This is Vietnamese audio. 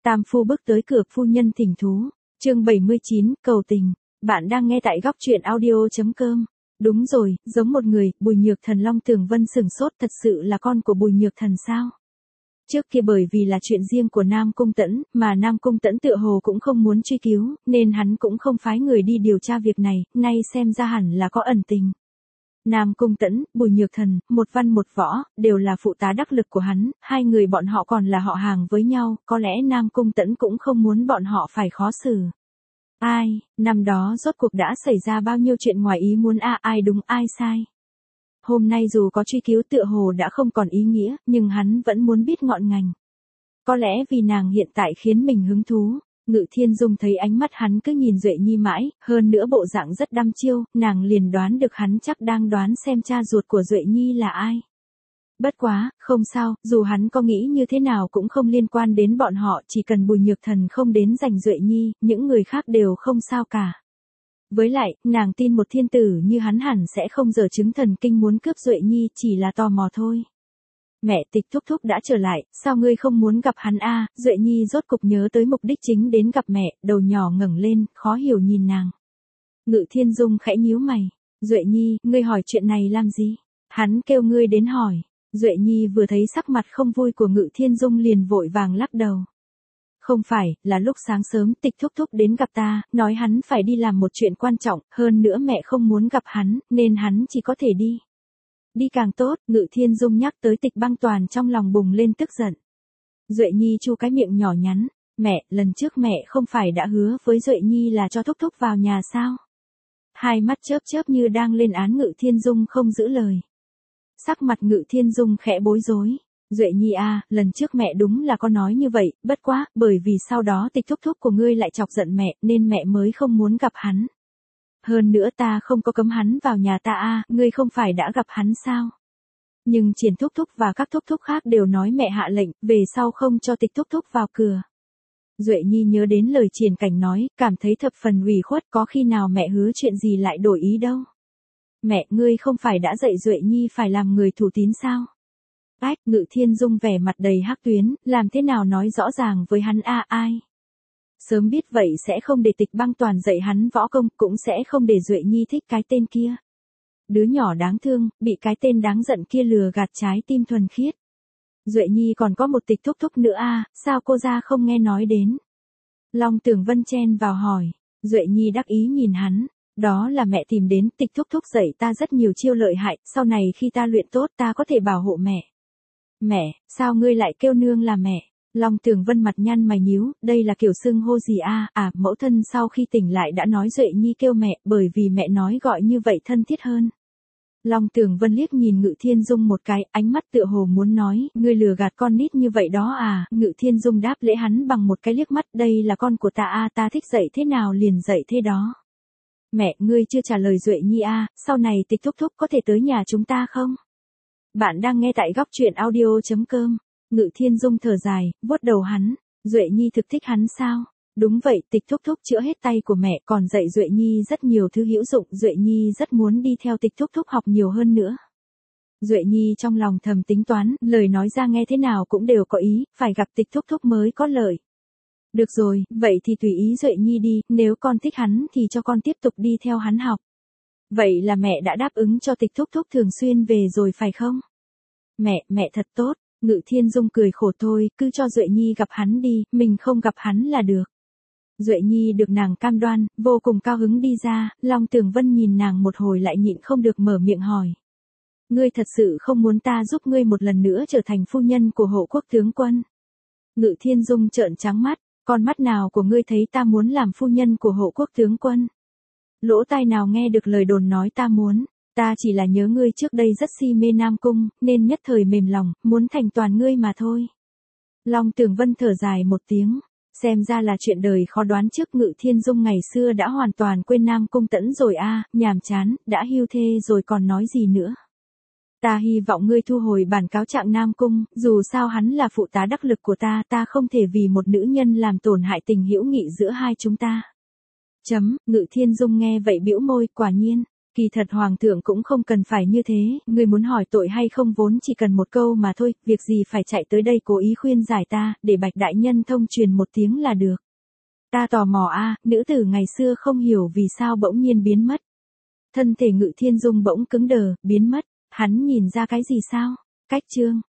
Tam phu bước tới cửa, phu nhân thỉnh thú. Chương 79, cầu tình. Bạn đang nghe tại góc truyện audio.com. Đúng rồi, giống một người, Bùi Nhược Thần. Long Tường Vân sửng sốt, thật sự là con của Bùi Nhược Thần sao? Trước kia bởi vì là chuyện riêng của Nam Cung Tẫn, mà Nam Cung Tẫn tựa hồ cũng không muốn truy cứu, nên hắn cũng không phái người đi điều tra việc này, nay xem ra hẳn là có ẩn tình. Nam Cung Tẫn, Bùi Nhược Thần, một văn một võ, đều là phụ tá đắc lực của hắn, hai người bọn họ còn là họ hàng với nhau, có lẽ Nam Cung Tẫn cũng không muốn bọn họ phải khó xử. Ai, năm đó rốt cuộc đã xảy ra bao nhiêu chuyện ngoài ý muốn ai đúng ai sai. Hôm nay dù có truy cứu tựa hồ đã không còn ý nghĩa, nhưng hắn vẫn muốn biết ngọn ngành. Có lẽ vì nàng hiện tại khiến mình hứng thú. Ngự Thiên Dung thấy ánh mắt hắn cứ nhìn Duệ Nhi mãi, hơn nữa bộ dạng rất đăm chiêu, nàng liền đoán được hắn chắc đang đoán xem cha ruột của Duệ Nhi là ai. Bất quá, không sao, dù hắn có nghĩ như thế nào cũng không liên quan đến bọn họ, chỉ cần Bùi Nhược Thần không đến giành Duệ Nhi, những người khác đều không sao cả. Với lại, nàng tin một thiên tử như hắn hẳn sẽ không giở chứng thần kinh muốn cướp Duệ Nhi, chỉ là tò mò thôi. Mẹ, Tịch thúc thúc đã trở lại, sao ngươi không muốn gặp hắn a? Duệ Nhi rốt cục nhớ tới mục đích chính đến gặp mẹ, đầu nhỏ ngẩng lên, khó hiểu nhìn nàng. Ngự Thiên Dung khẽ nhíu mày. Duệ Nhi, ngươi hỏi chuyện này làm gì? Hắn kêu ngươi đến hỏi. Duệ Nhi vừa thấy sắc mặt không vui của Ngự Thiên Dung liền vội vàng lắc đầu. Không phải, là lúc sáng sớm Tịch thúc thúc đến gặp ta, nói hắn phải đi làm một chuyện quan trọng, hơn nữa mẹ không muốn gặp hắn, nên hắn chỉ có thể đi. Đi càng tốt, Ngự Thiên Dung nhắc tới Tịch Băng Toàn trong lòng bùng lên tức giận. Duệ Nhi chu cái miệng nhỏ nhắn, mẹ, lần trước mẹ không phải đã hứa với Duệ Nhi là cho thúc thúc vào nhà sao? Hai mắt chớp chớp như đang lên án Ngự Thiên Dung không giữ lời. Sắc mặt Ngự Thiên Dung khẽ bối rối. Duệ Nhi lần trước mẹ đúng là có nói như vậy, bất quá, bởi vì sau đó Tịch thúc thúc của ngươi lại chọc giận mẹ, nên mẹ mới không muốn gặp hắn. Hơn nữa ta không có cấm hắn vào nhà ta ngươi không phải đã gặp hắn sao? Nhưng Triển thúc thúc và các thúc thúc khác đều nói mẹ hạ lệnh, về sau không cho Tịch thúc thúc vào cửa. Duệ Nhi nhớ đến lời Triển Cảnh nói, cảm thấy thập phần ủy khuất, có khi nào mẹ hứa chuyện gì lại đổi ý đâu. Mẹ, ngươi không phải đã dạy Duệ Nhi phải làm người thủ tín sao? Ngự Thiên Dung vẻ mặt đầy hắc tuyến, làm thế nào nói rõ ràng với hắn ai? Sớm biết vậy sẽ không để Tịch Băng Toàn dạy hắn võ công, cũng sẽ không để Duệ Nhi thích cái tên kia. Đứa nhỏ đáng thương, bị cái tên đáng giận kia lừa gạt trái tim thuần khiết. Duệ Nhi còn có một Tịch thúc thúc nữa sao cô ra không nghe nói đến? Long Tường Vân chen vào hỏi. Duệ Nhi đắc ý nhìn hắn. Đó là mẹ tìm đến, Tịch thúc thúc dạy ta rất nhiều chiêu lợi hại, sau này khi ta luyện tốt ta có thể bảo hộ mẹ. Mẹ, sao ngươi lại kêu nương là mẹ? Long Tường Vân mặt nhăn mày nhíu, đây là kiểu xưng hô gì mẫu thân sau khi tỉnh lại đã nói Duệ Nhi kêu mẹ, bởi vì mẹ nói gọi như vậy thân thiết hơn. Long Tường Vân liếc nhìn Ngự Thiên Dung một cái, ánh mắt tựa hồ muốn nói, ngươi lừa gạt con nít như vậy đó Ngự Thiên Dung đáp lễ hắn bằng một cái liếc mắt, đây là con của ta ta thích dạy thế nào liền dạy thế đó. Mẹ, ngươi chưa trả lời Duệ Nhi sau này Tịch thúc thúc có thể tới nhà chúng ta không? Bạn đang nghe tại góc truyện audio.com. Ngự Thiên Dung thở dài, vuốt đầu hắn. Duệ Nhi thực thích hắn sao? Đúng vậy, Tịch thúc thúc chữa hết tay của mẹ, còn dạy Duệ Nhi rất nhiều thứ hữu dụng, Duệ Nhi rất muốn đi theo Tịch thúc thúc học nhiều hơn nữa. Duệ Nhi trong lòng thầm tính toán, lời nói ra nghe thế nào cũng đều có ý, phải gặp Tịch thúc thúc mới có lợi. Được rồi, vậy thì tùy ý Duệ Nhi đi, nếu con thích hắn thì cho con tiếp tục đi theo hắn học. Vậy là mẹ đã đáp ứng cho Tịch thúc thúc thường xuyên về rồi phải không? Mẹ thật tốt. Ngự Thiên Dung cười khổ thôi, cứ cho Duệ Nhi gặp hắn đi, mình không gặp hắn là được. Duệ Nhi được nàng cam đoan, vô cùng cao hứng đi ra, Long Tường Vân nhìn nàng một hồi lại nhịn không được mở miệng hỏi. Ngươi thật sự không muốn ta giúp ngươi một lần nữa trở thành phu nhân của Hộ Quốc tướng quân? Ngự Thiên Dung trợn trắng mắt, con mắt nào của ngươi thấy ta muốn làm phu nhân của Hộ Quốc tướng quân? Lỗ tai nào nghe được lời đồn nói ta muốn? Ta chỉ là nhớ ngươi trước đây rất si mê Nam Cung, nên nhất thời mềm lòng, muốn thành toàn ngươi mà thôi. Long Tường Vân thở dài một tiếng, xem ra là chuyện đời khó đoán trước. Ngự Thiên Dung ngày xưa đã hoàn toàn quên Nam Cung Tẫn rồi nhàm chán, đã hưu thê rồi còn nói gì nữa. Ta hy vọng ngươi thu hồi bản cáo trạng Nam Cung, dù sao hắn là phụ tá đắc lực của ta không thể vì một nữ nhân làm tổn hại tình hữu nghị giữa hai chúng ta. Ngự Thiên Dung nghe vậy bĩu môi, quả nhiên. Kỳ thật hoàng thượng cũng không cần phải như thế, người muốn hỏi tội hay không vốn chỉ cần một câu mà thôi, việc gì phải chạy tới đây cố ý khuyên giải ta, để Bạch đại nhân thông truyền một tiếng là được. Ta tò mò nữ tử ngày xưa không hiểu vì sao bỗng nhiên biến mất. Thân thể Ngự Thiên Dung bỗng cứng đờ, biến mất, hắn nhìn ra cái gì sao? Cách chương.